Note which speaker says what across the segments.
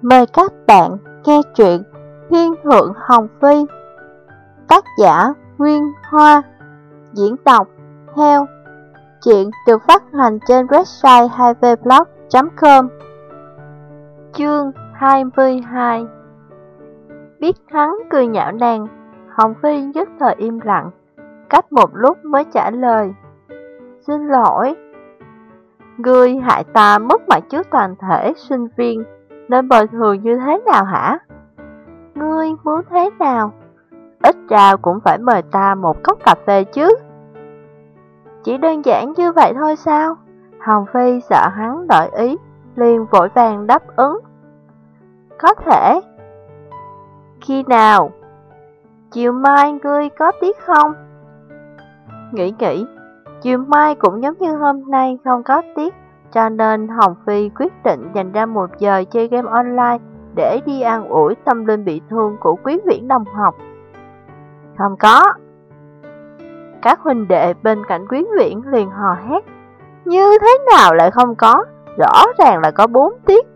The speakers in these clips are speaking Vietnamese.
Speaker 1: Mời các bạn nghe truyện Thiên Thượng Hồng Phi. Tác giả Nguyên Hoa. Diễn đọc Heo. Truyện được phát hành trên website 2vblog.com. Chương 22. Biết hắn cười nhạo nàng, Hồng Phi nhất thời im lặng, cách một lúc mới trả lời: Xin lỗi. Ngươi hại ta mất mặt trước toàn thể sinh viên, nên bồi thường như thế nào hả? Ngươi muốn thế nào? Ít ra cũng phải mời ta một cốc cà phê chứ. Chỉ đơn giản như vậy thôi sao? Hồng Phi sợ hắn đổi ý, liền vội vàng đáp ứng. Có thể. Khi nào? Chiều mai ngươi có tiết không? Nghĩ, chiều mai cũng giống như hôm nay không có tiết, cho nên Hồng Phi quyết định dành ra 1 giờ chơi game online để đi an ủi tâm linh bị thương của Quý Viễn đồng học. Không có. Các huynh đệ bên cạnh Quý Viễn liền hò hét. Như thế nào lại không có? Rõ ràng là có 4 tiết.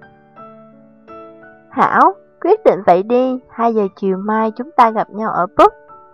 Speaker 1: Hảo, quyết định vậy đi, 2 giờ chiều mai chúng ta gặp nhau ở pub.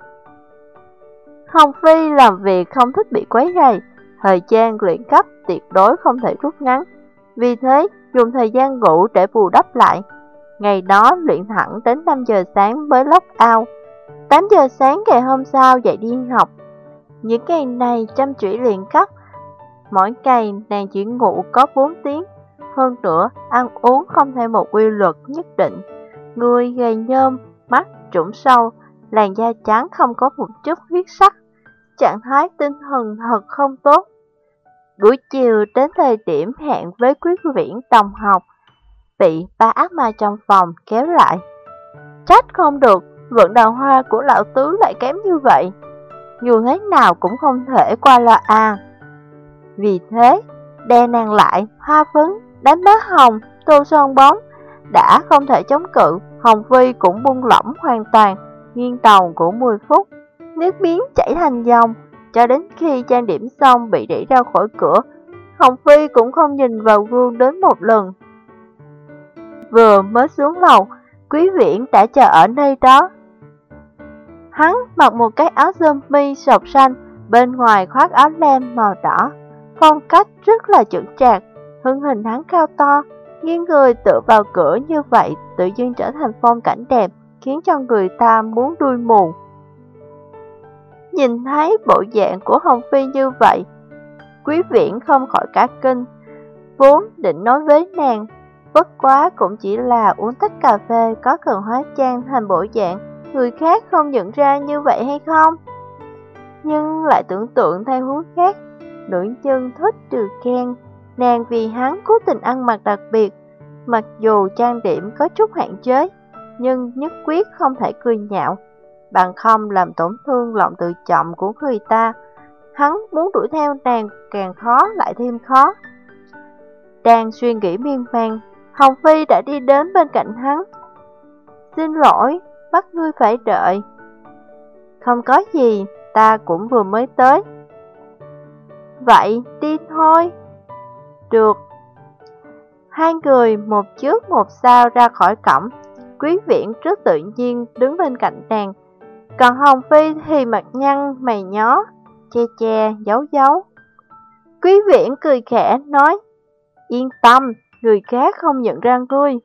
Speaker 1: Hồng Phi làm việc không thích bị quấy rầy, thời gian luyện cấp tuyệt đối không thể rút ngắn, vì thế dùng thời gian ngủ để bù đắp lại. Ngày đó luyện thẳng đến 5 giờ sáng mới log out, 8 giờ sáng ngày hôm sau dậy đi học. Những ngày này chăm chỉ luyện cấp, mỗi ngày nàng chỉ ngủ có 4 tiếng, hơn nữa ăn uống không theo một quy luật nhất định. Người gầy nhom, mắt trũng sâu, làn da trắng không có một chút huyết sắc, trạng thái tinh thần thật không tốt. Buổi chiều đến thời điểm hẹn với Quý Viễn đồng học, bị ba ác ma trong phòng kéo lại. Trách không được, vận đào hoa của lão tứ lại kém như vậy, dù thế nào cũng không thể qua loa a. Vì thế, đè nàng lại, hoa phấn, đánh má hồng, tô son bóng, đã không thể chống cự. Hồng Phi cũng buông lỏng hoàn toàn, nghiêng đầu của 10 phút, nước miếng chảy thành dòng, cho đến khi trang điểm xong bị đẩy ra khỏi cửa. Hồng Phi cũng không nhìn vào gương đến một lần. Vừa mới xuống lầu, Quý Viễn đã chờ ở nơi đó. Hắn mặc một cái áo sơ mi sọc xanh, bên ngoài khoác áo len màu đỏ, phong cách rất là chững chạc. Thân hình hắn cao to, nghiêng người tựa vào cửa như vậy tự nhiên trở thành phong cảnh đẹp, khiến cho người ta muốn đuôi mù. Nhìn thấy bộ dạng của Hồng Phi như vậy, Quý Viễn không khỏi cả kinh, vốn định nói với nàng, bất quá cũng chỉ là uống tách cà phê, có cần hóa trang thành bộ dạng người khác không nhận ra như vậy hay không? Nhưng lại tưởng tượng theo hướng khác, nữ nhân thích trừ khen, nàng vì hắn cố tình ăn mặc đặc biệt, mặc dù trang điểm có chút hạn chế, nhưng nhất quyết không thể cười nhạo, bằng không làm tổn thương lòng tự trọng của người ta. Hắn muốn đuổi theo nàng càng khó lại thêm khó. Đang suy nghĩ miên man, Hồng Phi đã đi đến bên cạnh hắn. Xin lỗi, bắt ngươi phải đợi. Không có gì, ta cũng vừa mới tới. Vậy đi thôi. Được. Hai người một trước một sau ra khỏi cổng. Quý Viễn rất tự nhiên đứng bên cạnh nàng, còn Hồng Phi thì mặt nhăn mày nhó, che giấu. Quý Viễn cười khẽ nói, yên tâm, người khác không nhận ra ngươi.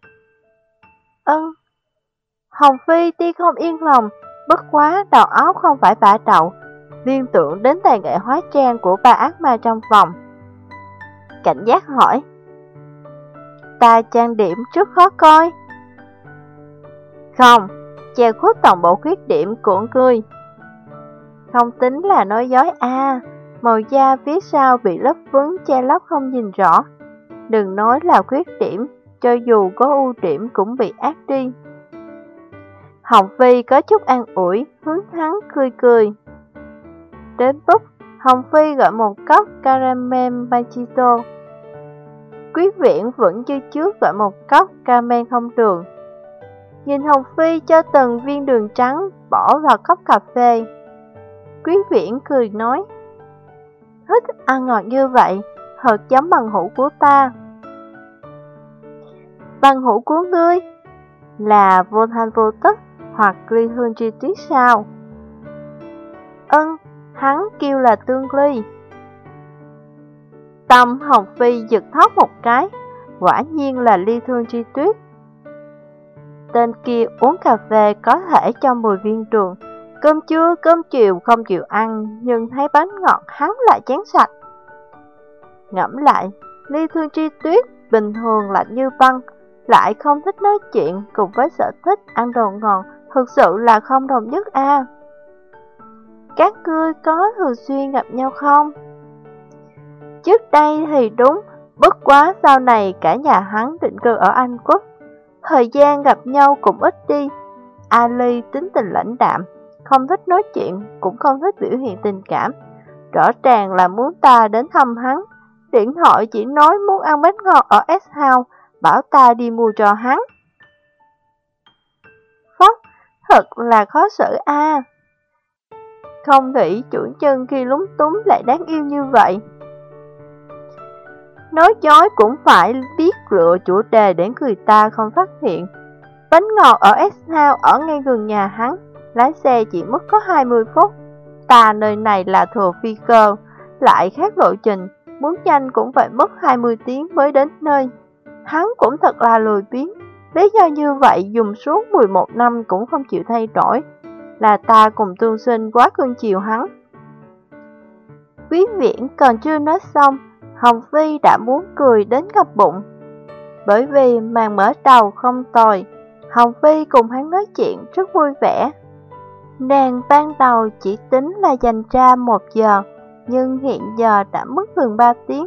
Speaker 1: Hồng Phi tuy không yên lòng, bất quá đầu óc không phải bả đậu, liên tưởng đến tài nghệ hóa trang của ba ác ma trong phòng. Cảnh giác hỏi, ta trang điểm rất khó coi. Không, che khuất toàn bộ khuyết điểm của ngươi. Không tính là nói dối a, màu da phía sau bị lớp phấn che lấp không nhìn rõ. Đừng nói là khuyết điểm, cho dù có ưu điểm cũng bị ác đi. Hồng Phi có chút an ủi, hướng hắn cười. Đến pub, Hồng Phi gọi một cốc caramel macchiato. Quý Viễn vẫn như trước gọi một cốc caramel không đường. Nhìn Hồng Phi cho từng viên đường trắng bỏ vào cốc cà phê, Quý Viễn cười nói, thích ăn ngọt như vậy, thật giống bằng hữu của ta. Bằng hữu của ngươi? là vô thanh vô tức hoặc ly hương tri tuyết sao? Hắn kêu là Tương Ly. Tâm Hồng Phi giật thót một cái, quả nhiên là ly thương tri tuyết. Tên kia uống cà phê có thể cho mùi viên trường, cơm trưa cơm chiều không chịu ăn, nhưng thấy bánh ngọt hắn lại chén sạch. Ngẫm lại, ly thương tri tuyết bình thường lạnh như băng, lại không thích nói chuyện, cùng với sở thích ăn đồ ngon, thực sự là không đồng nhất a. Các ngươi có thường xuyên gặp nhau không? Trước đây thì đúng, bất quá sau này cả nhà hắn định cư ở Anh Quốc, thời gian gặp nhau cũng ít đi. Ali tính tình lãnh đạm, không thích nói chuyện, cũng không thích biểu hiện tình cảm. Rõ ràng là muốn ta đến thăm hắn, điện thoại chỉ nói muốn ăn bánh ngọt ở S-House, bảo ta đi mua cho hắn. Phốc, thật là khó xử a. Không nghĩ chủ nhân khi lúng túng lại đáng yêu như vậy. Nói dối cũng phải biết lựa chủ đề để người ta không phát hiện. Bánh ngọt ở S-House ở ngay gần nhà hắn, lái xe chỉ mất có 20 phút. Ta nơi này là thừa phi cơ, lại khác lộ trình, muốn nhanh cũng phải mất 20 tiếng mới đến nơi. Hắn cũng thật là lười biếng, lý do như vậy dùng suốt 11 năm cũng không chịu thay đổi. Là ta cùng Tương Sinh quá cưng chiều hắn. Quý Viễn còn chưa nói xong, Hồng Phi đã muốn cười đến ngập bụng. Bởi vì màn mở đầu không tồi, Hồng Phi cùng hắn nói chuyện rất vui vẻ. Nàng ban đầu chỉ tính là dành ra 1 giờ, nhưng hiện giờ đã mất gần 3 tiếng.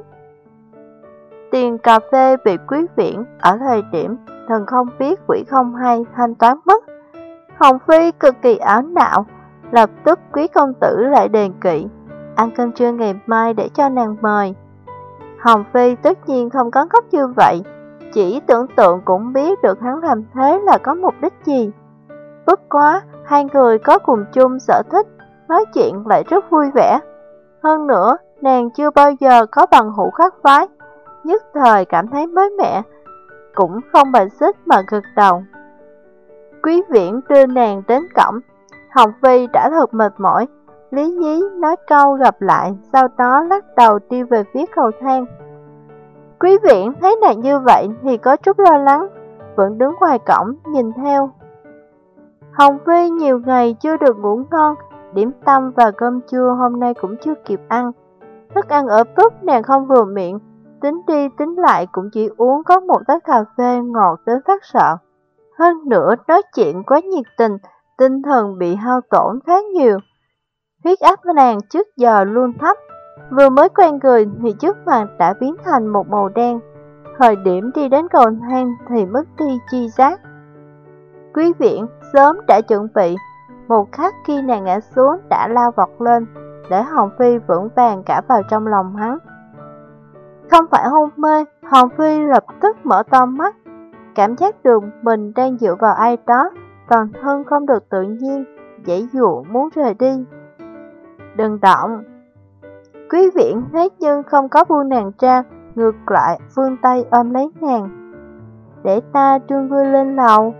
Speaker 1: Tiền cà phê bị Quý Viễn ở thời điểm thần không biết quỷ không hay thanh toán mất. Hồng Phi cực kỳ ảo não, lập tức Quý công tử lại đề nghị ăn cơm trưa ngày mai để cho nàng mời. Hồng Phi tất nhiên không có gấp như vậy, chỉ tưởng tượng cũng biết được hắn làm thế là có mục đích gì. Bất quá, hai người có cùng chung sở thích, nói chuyện lại rất vui vẻ. Hơn nữa, nàng chưa bao giờ có bằng hữu khác phái, nhất thời cảm thấy mới mẻ, cũng không bài xích mà gật đầu. Quý Viễn đưa nàng đến cổng, Hồng Phi đã thật mệt mỏi, lý nhí nói câu gặp lại, sau đó lắc đầu đi về phía cầu thang. Quý Viễn thấy nàng như vậy thì có chút lo lắng, vẫn đứng ngoài cổng nhìn theo. Hồng Phi nhiều ngày chưa được ngủ ngon, điểm tâm và cơm trưa hôm nay cũng chưa kịp ăn. Thức ăn ở pub nàng không vừa miệng, tính đi tính lại cũng chỉ uống có 1 tách cà phê ngọt đến phát sợ. Hơn nữa nói chuyện quá nhiệt tình, tinh thần bị hao tổn khá nhiều. Huyết áp của nàng trước giờ luôn thấp, vừa mới quen người thì trước mặt đã biến thành một màu đen. Thời điểm đi đến cầu thang thì mất đi chi giác. Quý Viễn sớm đã chuẩn bị, một khắc khi nàng ngã xuống đã lao vọt lên, để Hồng Phi vững vàng cả vào trong lòng hắn. Không phải hôn mê, Hồng Phi lập tức mở to mắt, cảm giác được mình đang dựa vào ai đó, toàn thân không được tự nhiên, giãy giụa muốn rời đi. Đừng động! Quý Viễn thế nhưng không có buông nàng ra, ngược lại vươn tay ôm lấy nàng. Để ta đưa ngươi lên lầu.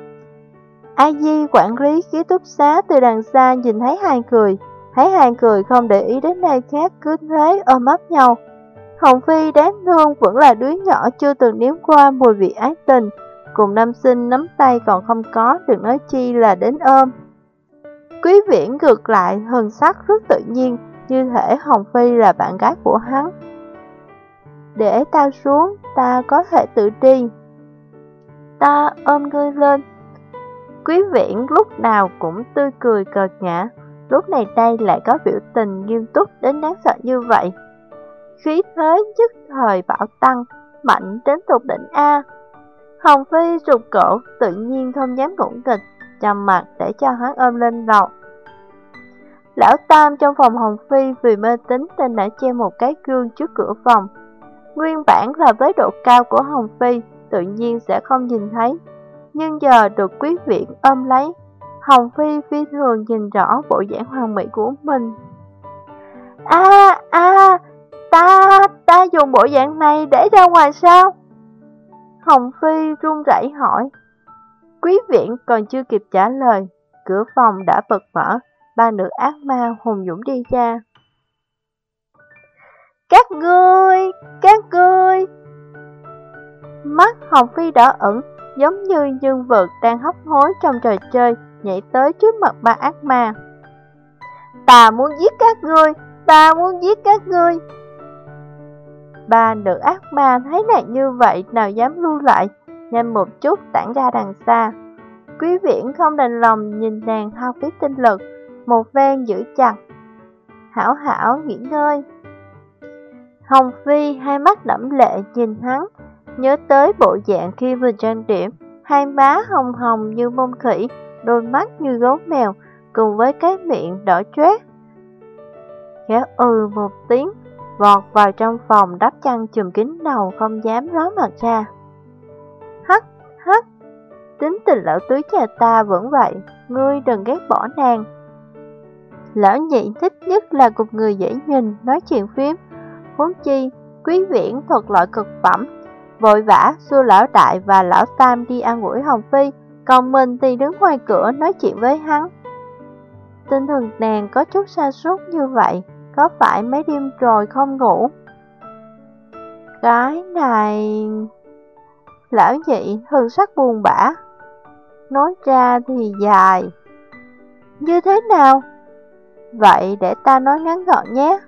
Speaker 1: A Di quản lý ký túc xá từ đằng xa nhìn thấy hai người không để ý đến nơi khác, cứ thế ôm ấp nhau. Hồng Phi đáng thương vẫn là đứa nhỏ chưa từng nếm qua mùi vị ái tình, cùng nam sinh nắm tay còn không có, đừng nói chi là đến ôm. Quý Viễn ngược lại thần sắc rất tự nhiên, như thể Hồng Phi là bạn gái của hắn. Để ta xuống, ta có thể tự đi. Ta ôm ngươi lên. Quý Viễn lúc nào cũng tươi cười cợt nhã, lúc này đây lại có biểu tình nghiêm túc đến đáng sợ như vậy. Khí thế nhất thời bạo tăng, mạnh đến tột đỉnh A. Hồng Phi rụt cổ, tự nhiên không dám ngủng nghịch, trầm mặt để cho hắn ôm lên đầu. Lão Tam trong phòng Hồng Phi vì mê tín nên đã treo một cái gương trước cửa phòng. Nguyên bản là với độ cao của Hồng Phi, tự nhiên sẽ không nhìn thấy, nhưng giờ được Quý Viễn ôm lấy, Hồng Phi phi thường nhìn rõ bộ dáng hoàn mỹ của mình. Ta dùng bộ dạng này để ra ngoài sao? Hồng Phi run rẩy hỏi. Quý Viễn còn chưa kịp trả lời, cửa phòng đã bật mở, ba nữ ác ma hùng dũng đi ra. Các ngươi! Mắt Hồng Phi đỏ ửng, giống như nhân vật đang hấp hối trong trò chơi, nhảy tới trước mặt ba ác ma. Ta muốn giết các ngươi! Ba nữ ác ma thấy nàng như vậy nào dám lưu lại, nhanh một chút tản ra đằng xa. Quý Viễn không đành lòng nhìn nàng hao phí tinh lực, một ven giữ chặt. Hảo nghỉ ngơi. Hồng Phi hai mắt đẫm lệ nhìn hắn, nhớ tới bộ dạng khi vừa trang điểm, hai má hồng hồng như mông khỉ, đôi mắt như gấu mèo, cùng với cái miệng đỏ chót. Khẽ một tiếng, vọt vào trong phòng đắp chăn chùm kín đầu không dám ló mặt ra. Hắc, tính tình lão túi nhà ta vẫn vậy, ngươi đừng ghét bỏ nàng. Lão nhị thích nhất là cùng người dễ nhìn, nói chuyện phím. Huống chi, Quý Viễn thuật loại cực phẩm, vội vã xua lão đại và lão tam đi ăn ủi Hồng Phi, còn mình thì đứng ngoài cửa nói chuyện với hắn. Tinh thần nàng có chút sa sút như vậy, có phải mấy đêm rồi không ngủ? Cái này... Lão nhị hừng sắc buồn bã. Nói ra thì dài. Như thế nào? Vậy để ta nói ngắn gọn nhé.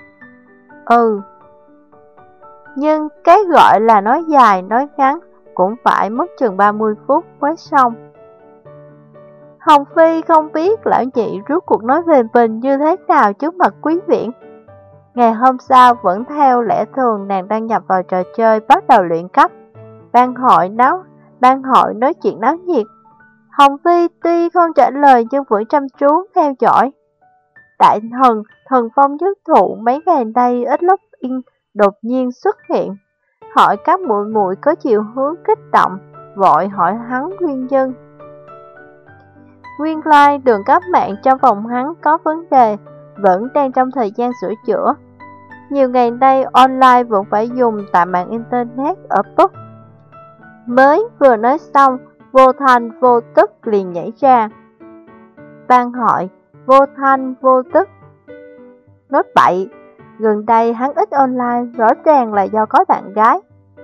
Speaker 1: Nhưng cái gọi là nói dài nói ngắn cũng phải mất chừng 30 phút mới xong. Hồng Phi không biết lão nhị rốt cuộc nói về mình như thế nào trước mặt Quý Viễn. Ngày hôm sau vẫn theo lẽ thường, nàng đăng nhập vào trò chơi bắt đầu luyện cấp. Ban hội nói chuyện náo nhiệt. Hồng Phi tuy không trả lời nhưng vẫn chăm chú theo dõi. Đại thần phong nhất thụ mấy ngày nay ít lúc yên đột nhiên xuất hiện, hỏi các muội muội có chiều hướng kích động, vội hỏi hắn nguyên nhân. Nguyên lai đường cấp mạng trong phòng hắn có vấn đề, vẫn đang trong thời gian sửa chữa. Nhiều ngày nay online vẫn phải dùng tại mạng internet ở Bắc. Mới vừa nói xong, vô thanh vô tức liền nhảy ra. Ban hỏi, vô thanh vô tức. Nói bậy, gần đây hắn ít online, rõ ràng là do có bạn gái.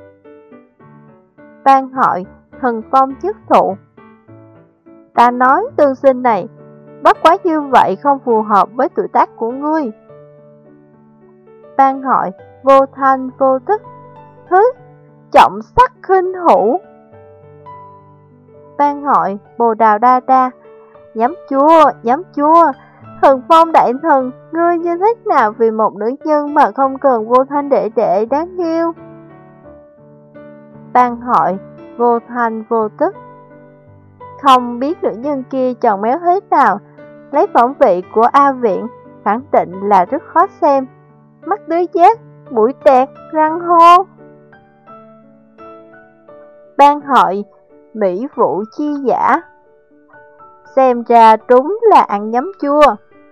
Speaker 1: Ban hỏi, thần phong chức thụ. Ta nói tương sinh này, bất quá như vậy không phù hợp với tuổi tác của ngươi. Ban hỏi, vô thanh vô tức. Trọng sắc khinh hữu. Ban hỏi, bồ đào đa đa. Nhắm chua. Thần phong đại thần, ngươi như thế nào vì một nữ nhân mà không cần vô thanh đệ đệ đáng yêu? Ban hỏi, vô thanh vô tức. Không biết nữ nhân kia tròn méo thế nào, lấy phỏng vị của A Viện, khẳng định là rất khó xem. Mắt tứ giác, mũi tẹt, răng hô. Ban hỏi, mỹ vụ chi giả. Xem ra đúng là ăn nhắm chua.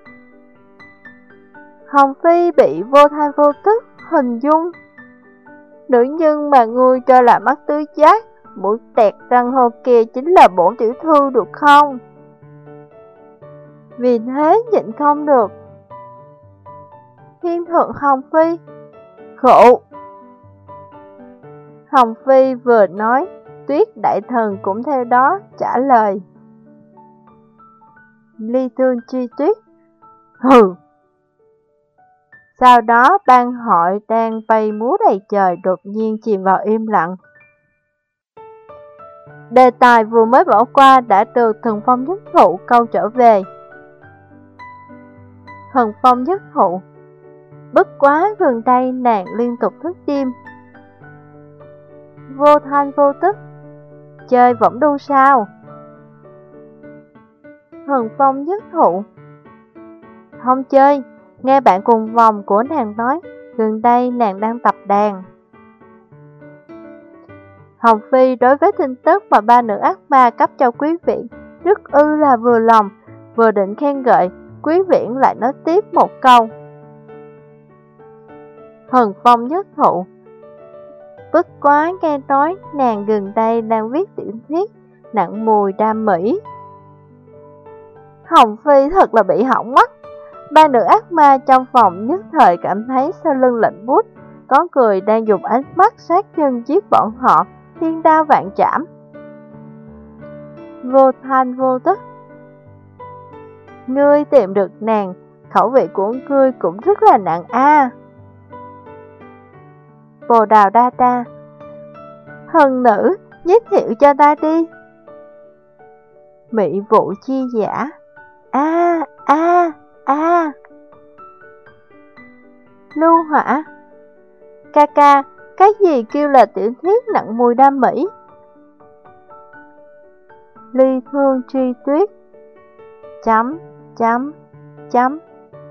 Speaker 1: Hồng Phi bị vô thanh vô tức hình dung. Nữ nhân mà ngươi cho là mắt tứ giác, mũi tẹt răng hô kia chính là bổn tiểu thư được không? Vì thế nhịn không được. Thiên thượng Hồng Phi. Khụ. Hồng Phi vừa nói, Tuyết đại thần cũng theo đó trả lời. Ly thương chi tuyết. Hừ. Sau đó ban hội đang bay múa đầy trời đột nhiên chìm vào im lặng. Đề tài vừa mới bỏ qua đã được thần phong nhất thụ câu trở về. Thần phong nhất thụ. Bất quá gần đây nàng liên tục thức đêm. Vô thanh vô tức. Chơi võng đu sao? Thần phong nhất thụ. Không chơi. Nghe bạn cùng vòng của nàng nói, gần đây nàng đang tập đàn. Hồng Phi đối với tin tức mà ba nữ ác ma cấp cho Quý Viễn rất là vừa lòng, vừa định khen ngợi, Quý Viễn lại nói tiếp một câu. Thần phong nhất thụ. Bất quá nghe nói nàng gần đây đang viết tiểu thuyết, nặng mùi đam mỹ. Hồng Phi thật là bị hỏng mắt. Ba nữ ác ma trong phòng nhất thời cảm thấy sau lưng lạnh buốt, có người đang dùng ánh mắt sát nhân giết bọn họ, thiên đao vạn trảm. Vô thanh vô tức. Ngươi tìm được nàng, khẩu vị của ngươi cũng rất là nặng a. Bồ Đào Đa Đa, Hân nữ, giới thiệu cho ta đi. Mỹ Vũ Chi Giả, Lưu Hỏa, ca ca, cái gì kêu là tiểu thuyết nặng mùi đam mỹ? Ly Thương Tri Tuyết, chấm.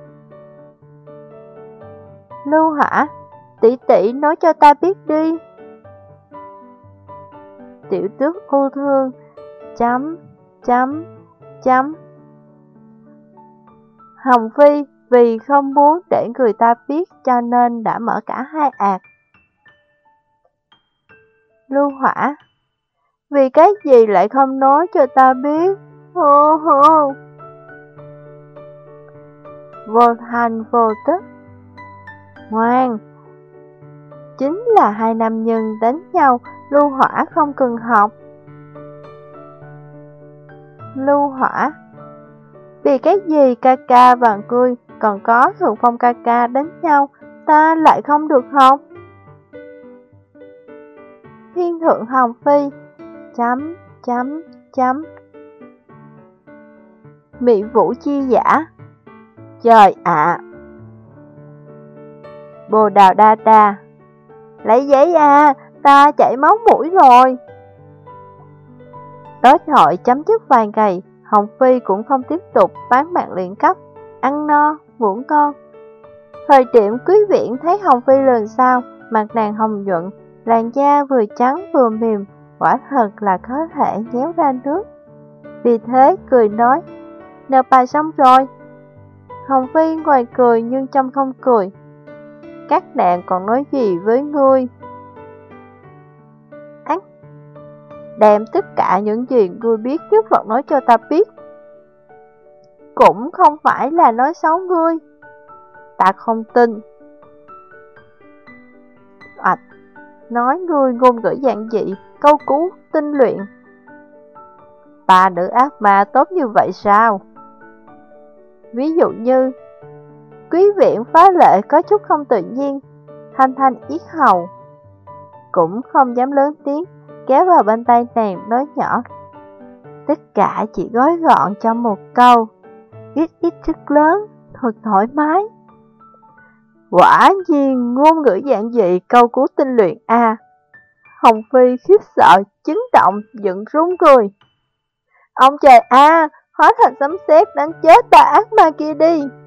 Speaker 1: Lưu Hỏa, tỷ tỷ nói cho ta biết đi. Tiểu Tước Ưu Thương, chấm. Hồng Phi vì không muốn để người ta biết cho nên đã mở cả hai ạt. Lưu Hỏa, vì cái gì lại không nói cho ta biết? Hô. Vô thanh vô tức. Ngoan, chính là hai nam nhân đánh nhau, Lưu Hỏa không cần học. Lưu Hỏa, vì cái gì ca ca và ngươi còn có Thượng Phong ca ca đánh nhau, ta lại không được học? Thiên Thượng Hồng Phi, chấm. Mỹ Vũ Chi Giả, trời ạ. Bồ Đào Đa Đa, lấy giấy a, ta chảy máu mũi rồi. Đối thoại chấm dứt vài ngày, Hồng Phi cũng không tiếp tục bán mạng luyện cấp, ăn no, ngủ ngon. Thời điểm Quý Viễn thấy Hồng Phi lần sau, mặt nàng hồng nhuận, làn da vừa trắng vừa mềm, quả thật là có thể nhéo ra nước. Vì thế cười nói, nộp bài xong rồi. Hồng Phi ngoài cười nhưng trong không cười. Các nàng còn nói gì với ngươi? Đem tất cả những gì ngươi biết trước vật nói cho ta biết. Cũng không phải là nói xấu ngươi. Ta không tin. Nói ngươi ngôn ngữ giản dị, câu cú, tinh luyện. Ba nữ ác ma tốt như vậy sao? Ví dụ như Quý Viễn phá lệ có chút không tự nhiên, thanh yết hầu. Cũng không dám lớn tiếng, kéo vào bên tay nàng nói nhỏ. Tất cả chỉ gói gọn trong một câu, ít rất lớn, thật thoải mái. Quả nhiên ngôn ngữ giản dị, câu cú tinh luyện a. Hồng Phi khiếp sợ, chấn động, giận run người. Ông trời a, hóa thành sấm sét đánh chết ta ác ma kia đi.